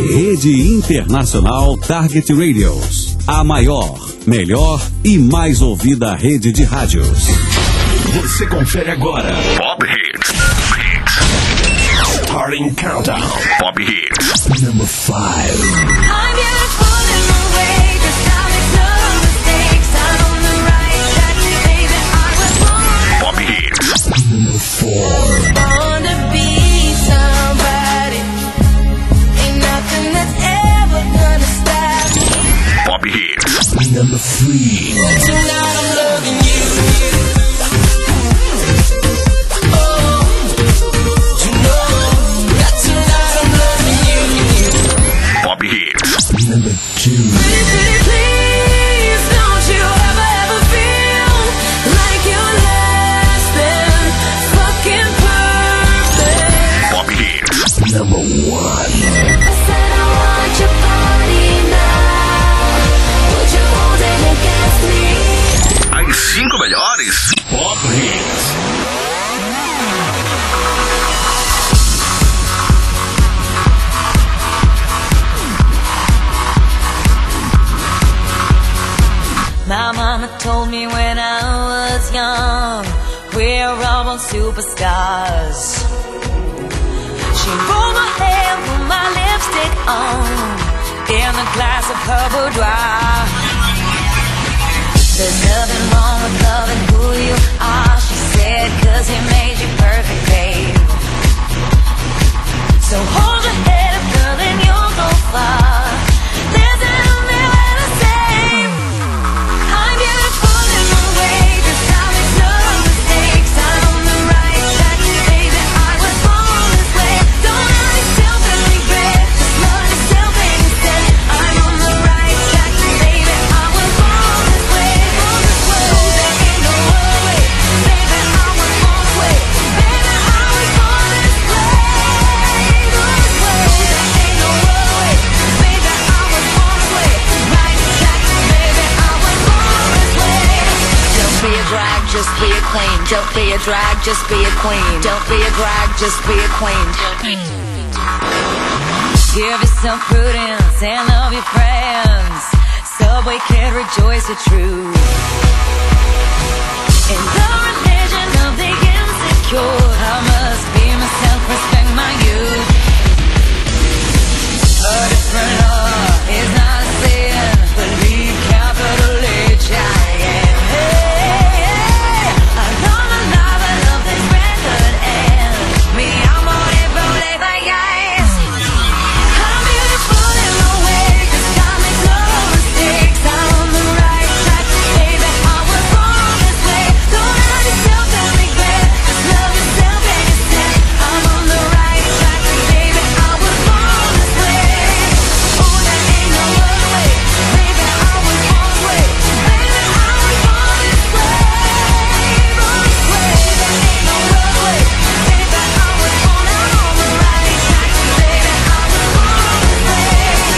Rede Internacional Target Radios. A maior, melhor e mais ouvida rede de rádios. Você confere agora. Pop Hits. Starting Countdown. Pop Hits. Number 5. I'm beautiful in my way, 'cause I make no mistakes. I'm on the right track, baby, I was born. Pop Hits. Number 4. Born to be somebody. Ain't nothing that's ever gonna stop me. Pop Hits. Number 3. Tonight I'm loving you. Number 2. Please don't you ever feel like you're less than fucking perfect. Pop Hits. Number 1. I said I want your body now. Would you hold it against me? As 5 melhores. Pop Hits. My mama told me when I was young, we're all born superstars. She rolled my hair, put my lipstick on, in a glass of her boudoir. There's nothing wrong with loving who you are, she said, 'cause he made you perfect, babe. So hold your head up, girl, and you'll go far. There's nowhere to save. I'm beautiful in my way, 'cause I make no mistakes. I'm on the right track, baby, I was born this way. Don't have yourself in regret, just love yourself instead. I'm on the right track, baby, I was born this way. Oh, there ain't no other way, baby, I was born this way. Baby, I was born this way. There ain't no other way, baby, I was born this way. Right track, baby, I was born this way. Don't be a drag, just be a queen. Don't be a drag, just be a queen. Don't be a drag, just be a queen. Give yourself prudence and love your friends. Subway can rejoice the truth. In the religion of the insecure, I must be myself, respect my youth. A different law is not a sin. Believe capital H-I-M. Hey, I love the life, I love this record, and me, I'm on it, rolling like ice. I'm beautiful in my way, 'cause I make no mistakes. I'm on the right track, baby, I was born this way. Don't have yourself in regret, just love yourself instead. I'm on the right track, baby, I was born this way. Oh, there ain't no other way, baby, I was born this way. Baby, I was born this way. Born this way. There ain't no other way, baby, I was born. I'm on the right track, baby, I was born this way.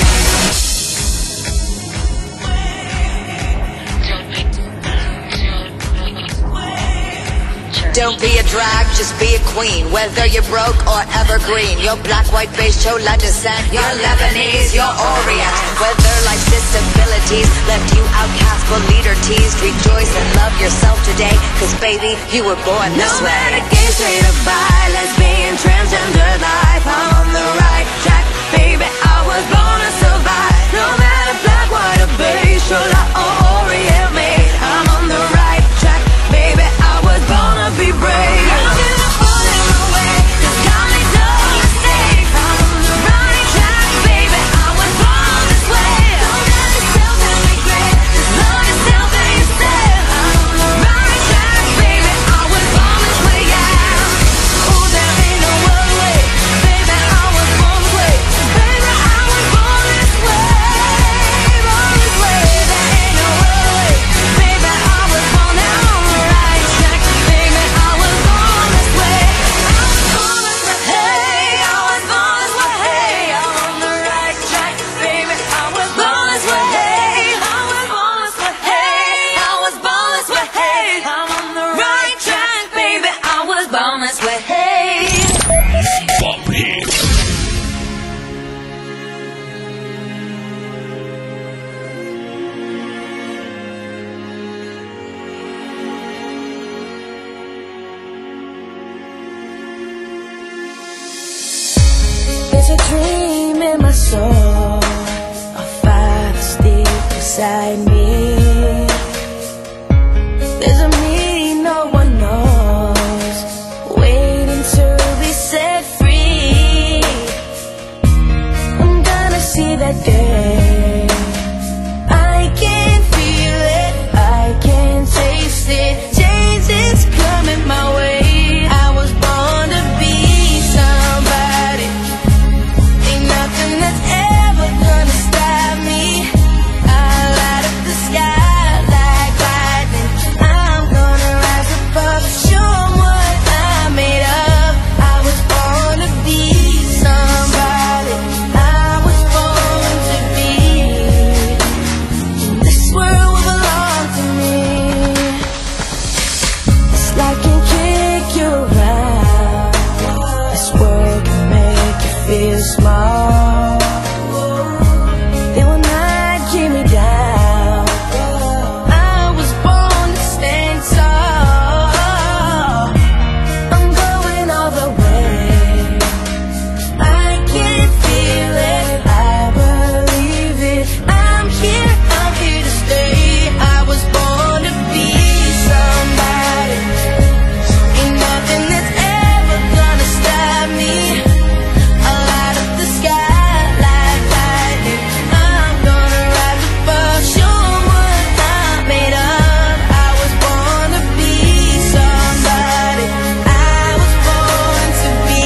Don't be a drag, just be a queen. Whether you're broke or evergreen, you're black, white, beige, chola descent, you're Lebanese, you're Orient. Whether life's disabilities left you outcast but leader teased, rejoice and love yourself today, 'cause baby, you were born this No way. matter gay, straight or bi, lesbian, transgender life, I'm on the right track, baby, I was born to survive. No matter black, white or beige, chola or Orient made, I'm on the right track, baby, I was born to be brave. I'm beautiful in my way, 'cause I make no mistakes. I'm on the right track, baby, I was born this way. Don't have yourself in regret, just love yourself instead. I'm on the right track, baby, I was born this way, yeah. Oh, there There's a dream in my soul, a fire that's deep inside me. There's a me no one knows, waiting to be set free. I'm gonna see that day. I can feel it, I can taste it. Change is coming my way. I was born to be somebody. Ain't nothing that's ever gonna stop me. I light up the sky like lightning. I'm gonna rise above, show 'em what I'm made of. I was born to be somebody. I was born to be. This world will belong to me. This life can kick you around. This world can make you feel small. It will not keep me down. I was born to stand tall. I'm going all the way. I can feel it, I believe it. I'm here to stay. I was born to be somebody. Ain't nothing that's ever gonna stop me. I light up the sky like lightning. I'm gonna rise above, show 'em what I'm made of. I was born to be somebody. I was born to be.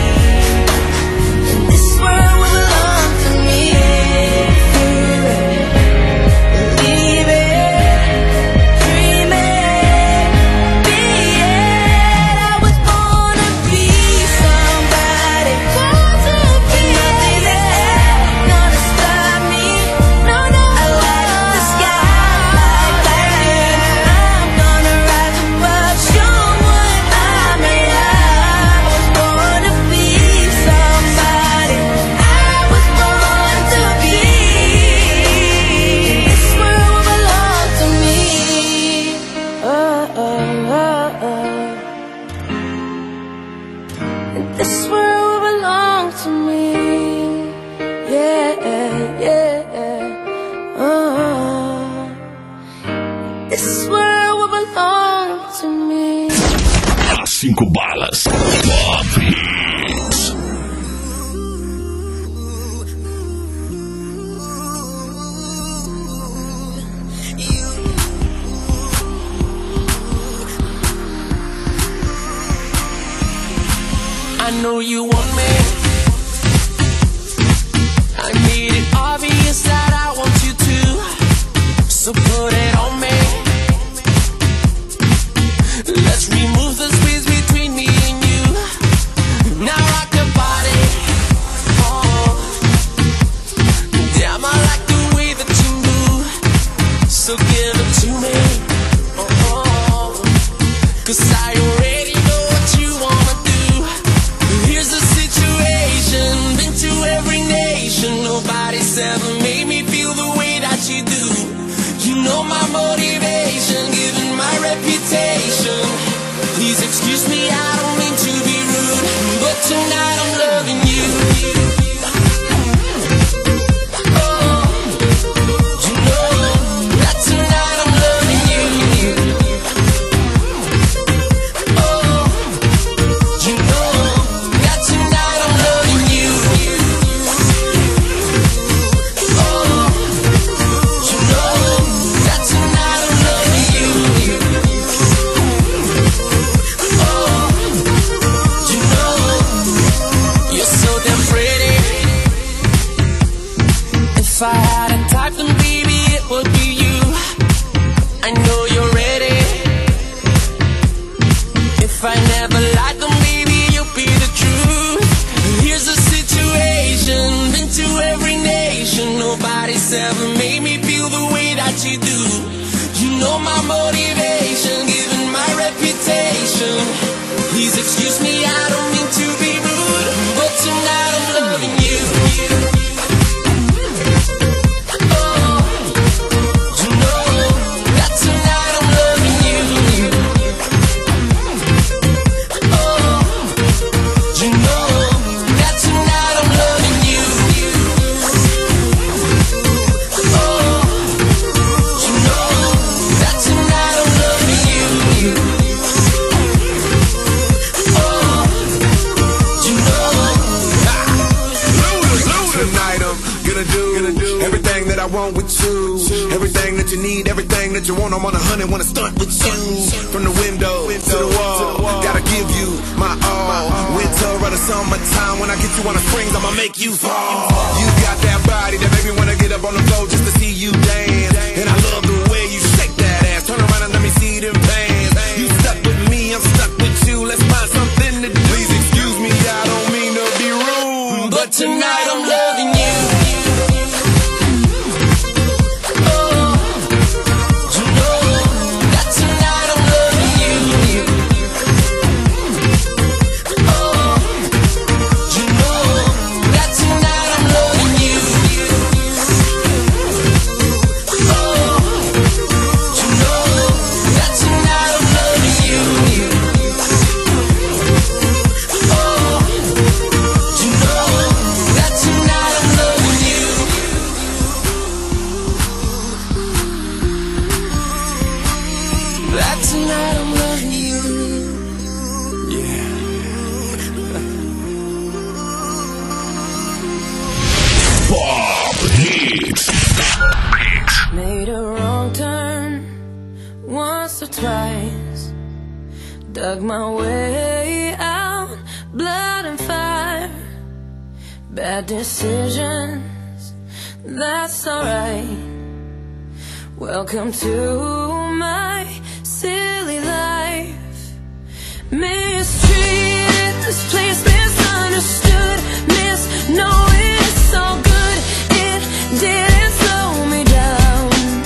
This world will belong to me. Feel it, believe it, dream it, be it. I was born to be somebody. Ain't nothing that's ever gonna stop me. No, no. I light up the sky like lightning. I'm gonna rise above, show 'em what I'm made of. I was born to be somebody. I was born to be. This world will belong to me. This world will belong to me. Yeah, yeah. This world will belong to me. Cinco balas. Pop Hits. I know you want me. I made it obvious that I want you to. So put it on me. Let's remove the space between me and you. Now rock your body. Oh, damn, I like the way that you move. So give it to me. Oh, 'cause I already know what you wanna do. Here's the situation, been to every nation. Nobody's ever made me feel the way that you do. You know my motivation, given my reputation. Please excuse me, I don't mean to be rude, but tonight I'm loving you. Oh, you know that tonight I'm loving you. Oh, you know that tonight I'm loving you. Oh, you know that tonight I'm loving you. Oh, you know I want with you. Everything that you need, everything that you want, I'm on 100, wanna stunt with you. From the window to the wall, gotta give you my all. Winter or the summertime, when I get you on the springs, I'ma make you fall. You got that body that make me wanna get up on the floor just to see you dance. And I love the way you shake that ass. Turn around and let me see them pants. You stuck with me, I'm stuck with you. Let's find something to do. Please excuse me, I don't mean to be rude, but tonight I'm loving you. Made a wrong turn once or twice. Dug my way out, blood and fire. Bad decisions, that's alright. Welcome to my silly life. Mistreated, this place misunderstood. Knowing it's so good, it didn't slow me down.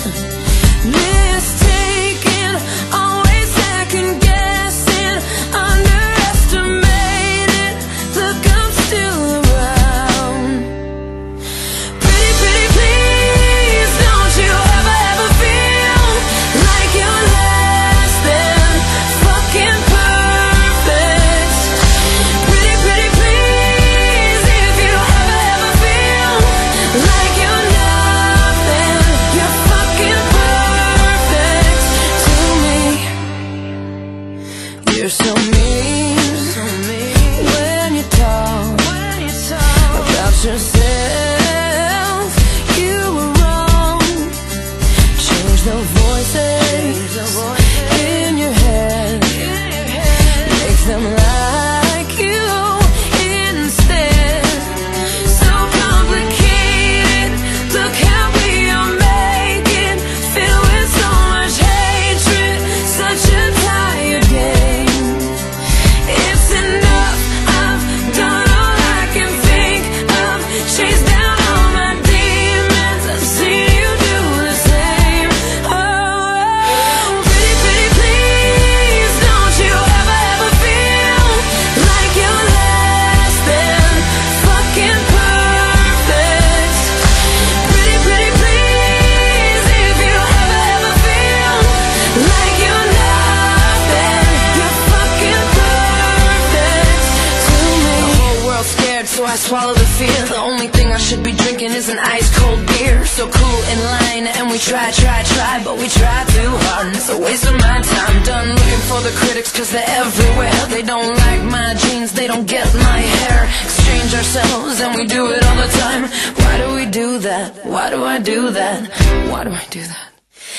Mistaken, always second guessing, underestimated. Look, I'm still around. Pretty, pretty, please, don't you ever feel like you're less than fucking perfect. Pretty, pretty, please, if you ever feel like you're nothing, you're fucking perfect to me. You're so mean when you talk about yourself. You were wrong. Change the voices in your head. Make them like you instead. So complicated. Look how we are making. Filled with so much hatred. Such a tired game. It's enough. I've done all I can think of. Chase down all my demons. I've seen you do the same. Oh, pretty, pretty, please, don't you ever feel like you're less than fucking perfect. Pretty, pretty, please, if you ever feel like you're nothing, you're fucking perfect to me. The whole world's scared, so I swallow the fear. The only thing I should be drinking is an ice cold beer. So cool in line, and we try, but we try too hard, and it's a waste of my time. Done looking for the critics, cause they're everywhere. They don't like my jeans, they don't get my hair. Exchange ourselves, and we do it all the time. Why do we do that? Why do I do that? Why do I do that?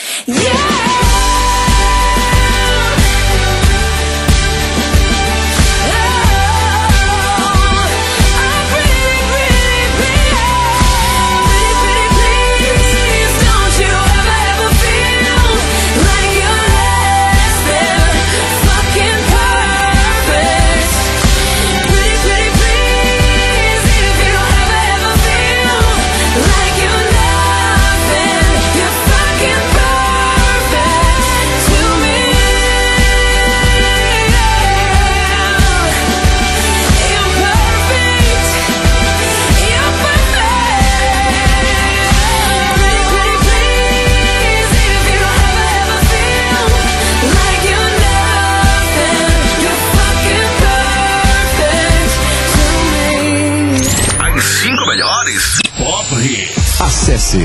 Acesse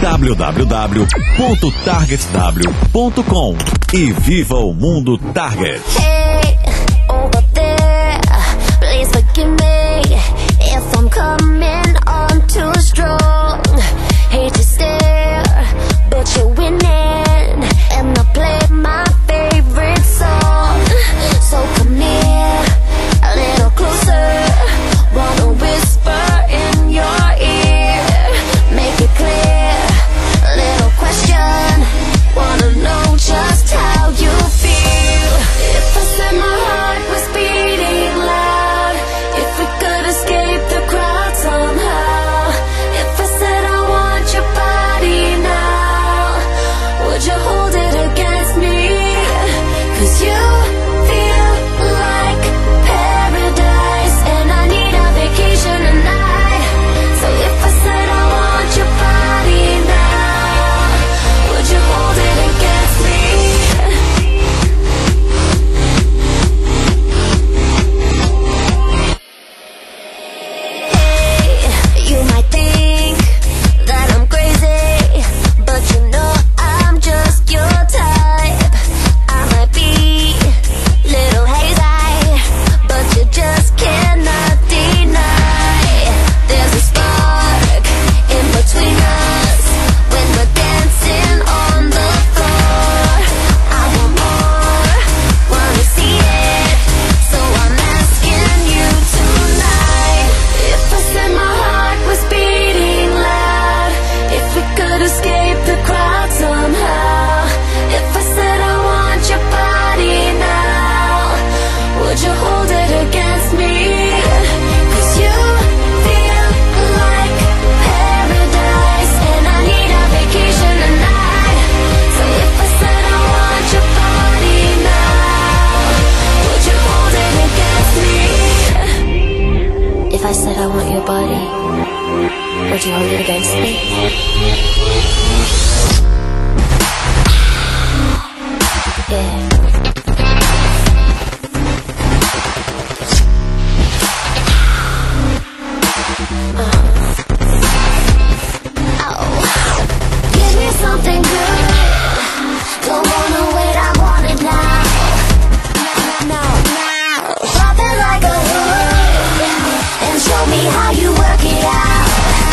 www.targetw.com e viva o mundo Target. Hey, over there, please forgive me if I'm coming on too strong. Hate to stay I said I want your body, would you hold it against me? Yeah. Give me something good. Don't wanna wait, I want it now. Pop it like a hood and show me how you work it out.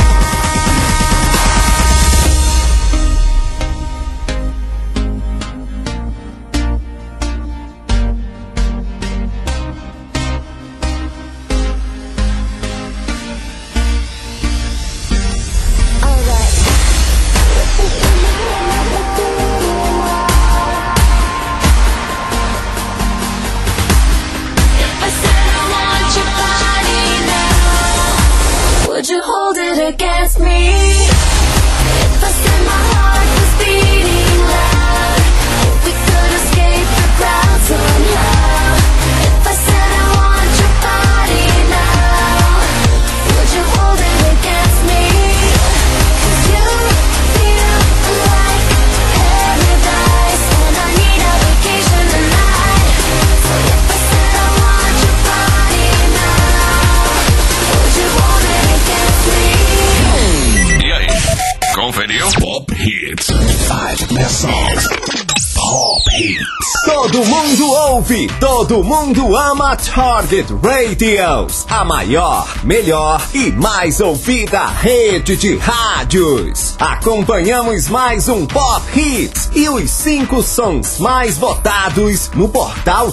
Would you hold it against me? If I said my heart was beating loud, if we could escape the crowd somehow. If I said I want your body now, would you hold it against me? 'Cause you feel like paradise, and I need a vacation tonight. So if I said I want your body now, would you hold it against me? E aí, conferiu? Pop Hits. 5 best songs. Pop Hits. Todo mundo ouve, todo mundo ama Target Radios, a maior, melhor e mais ouvida rede de rádios. Acompanhamos mais um Pop Hits e os 5 sons mais votados no portal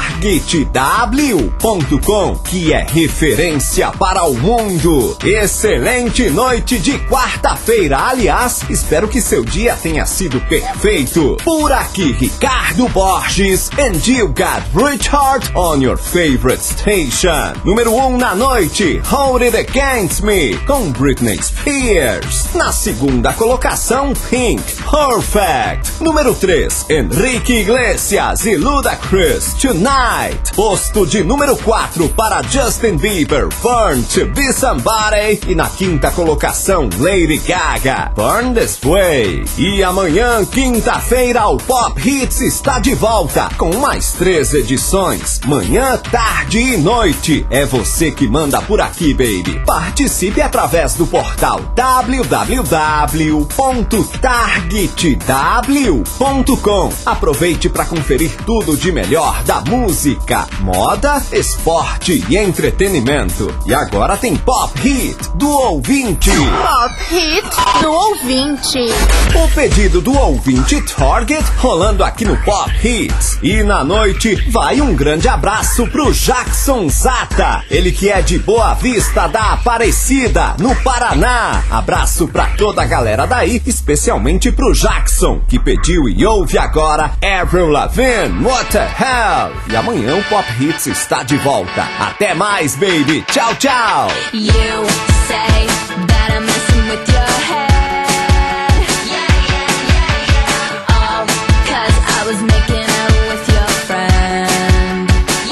TargetW.com, que é referência para o mundo. Excelente noite de quarta-feira. Aliás, espero que seu dia tenha sido perfeito. Por aqui, Ricardo Borges, and you got Richard on your favorite station. Número 1 na noite, Hold It Against Me, com Britney Spears. Na segunda colocação, Pink, Perfect. Número 3, Enrique Iglesias e Ludacris, Tonight. Posto de número 4 para Justin Bieber, Born to Be Somebody. E na quinta colocação, Lady Gaga, Born This Way. E amanhã, quinta-feira, o Pop Hits está de volta com mais 3 edições. Manhã, tarde e noite. É você que manda por aqui, baby. Participe através do portal www.targetw.com. Aproveite para conferir tudo de melhor da música, moda, esporte e entretenimento. E agora tem Pop Hit do ouvinte. Pop Hit do ouvinte. O pedido do ouvinte Target rolando aqui no Pop Hits. E na noite vai um grande abraço pro Jackson Zata, ele que é de Boa Vista da Aparecida, no Paraná. Abraço pra toda a galera daí, especialmente pro Jackson, que pediu e ouve agora Avril Lavigne, What the Hell. E amanhã o Pop Hits está de volta. Até mais, baby. Tchau, tchau. You say that I'm messing with your head. All 'cause I was making out with your friend.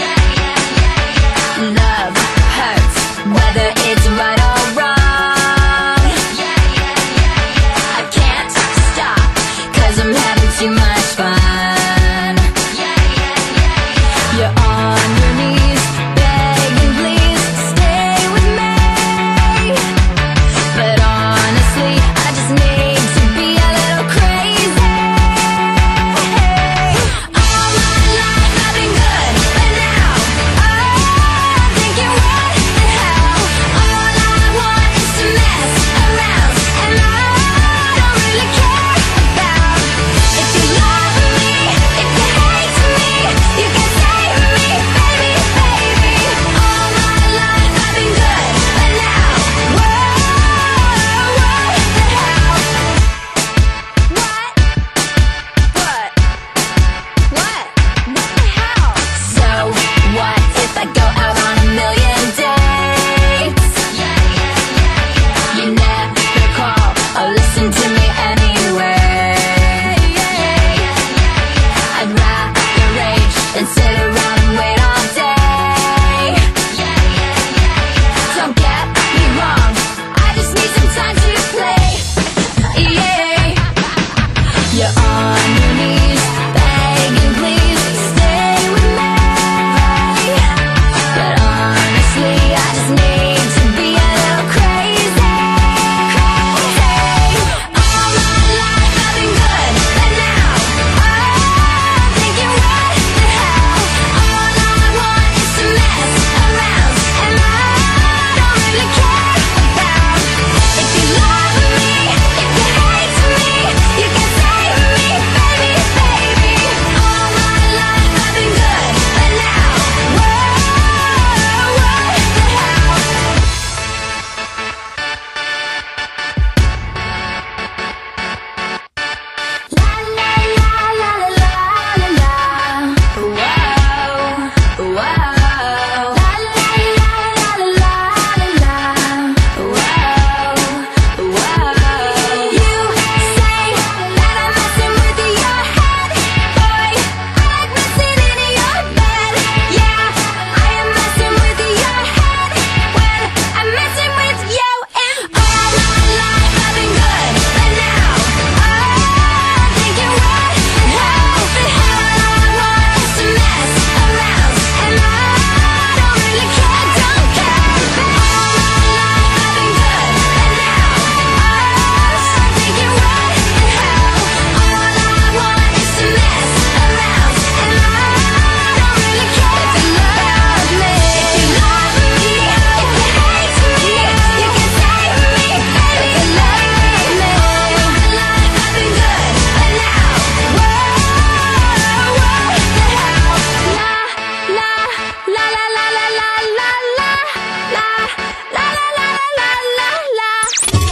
Love hurts, whether it's right or wrong. I can't stop, 'cause I'm having too much fun. You're on your knees, begging please stay with me. But honestly,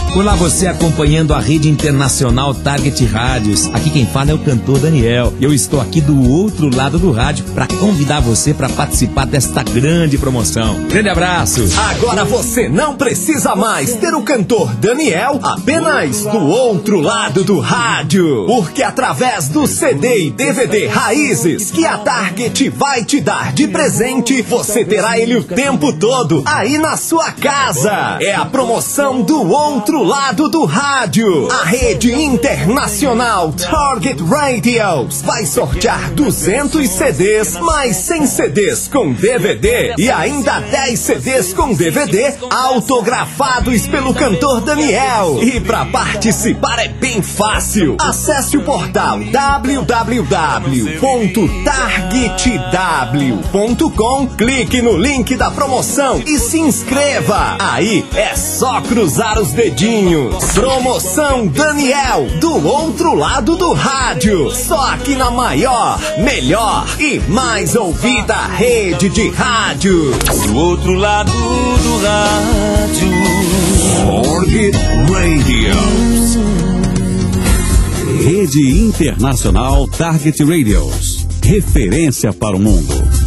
Olá, você acompanhando a rede internacional Target Rádios. Aqui quem fala é o cantor Daniel. Eu estou aqui do outro lado do rádio para convidar você para participar desta grande promoção. Grande abraço. Agora você não precisa mais ter o cantor Daniel apenas do outro lado do rádio. Porque através do CD e DVD Raízes que a Target vai te dar de presente, você terá ele o tempo todo aí na sua casa. É a promoção do outro lado do rádio. A rede internacional Target Radios vai sortear 200 CDs, mais 100 CDs com DVD e ainda 10 CDs com DVD autografados pelo cantor Daniel. E para participar é bem fácil. Acesse o portal www.targetw.com, clique no link da promoção e se inscreva. Aí é só cruzar os dedinhos. Promoção Daniel, do outro lado do rádio. Só aqui na maior, melhor e mais ouvida rede de rádio. Do outro lado do rádio. Target Radio. Rede Internacional Target Radios. Referência para o mundo.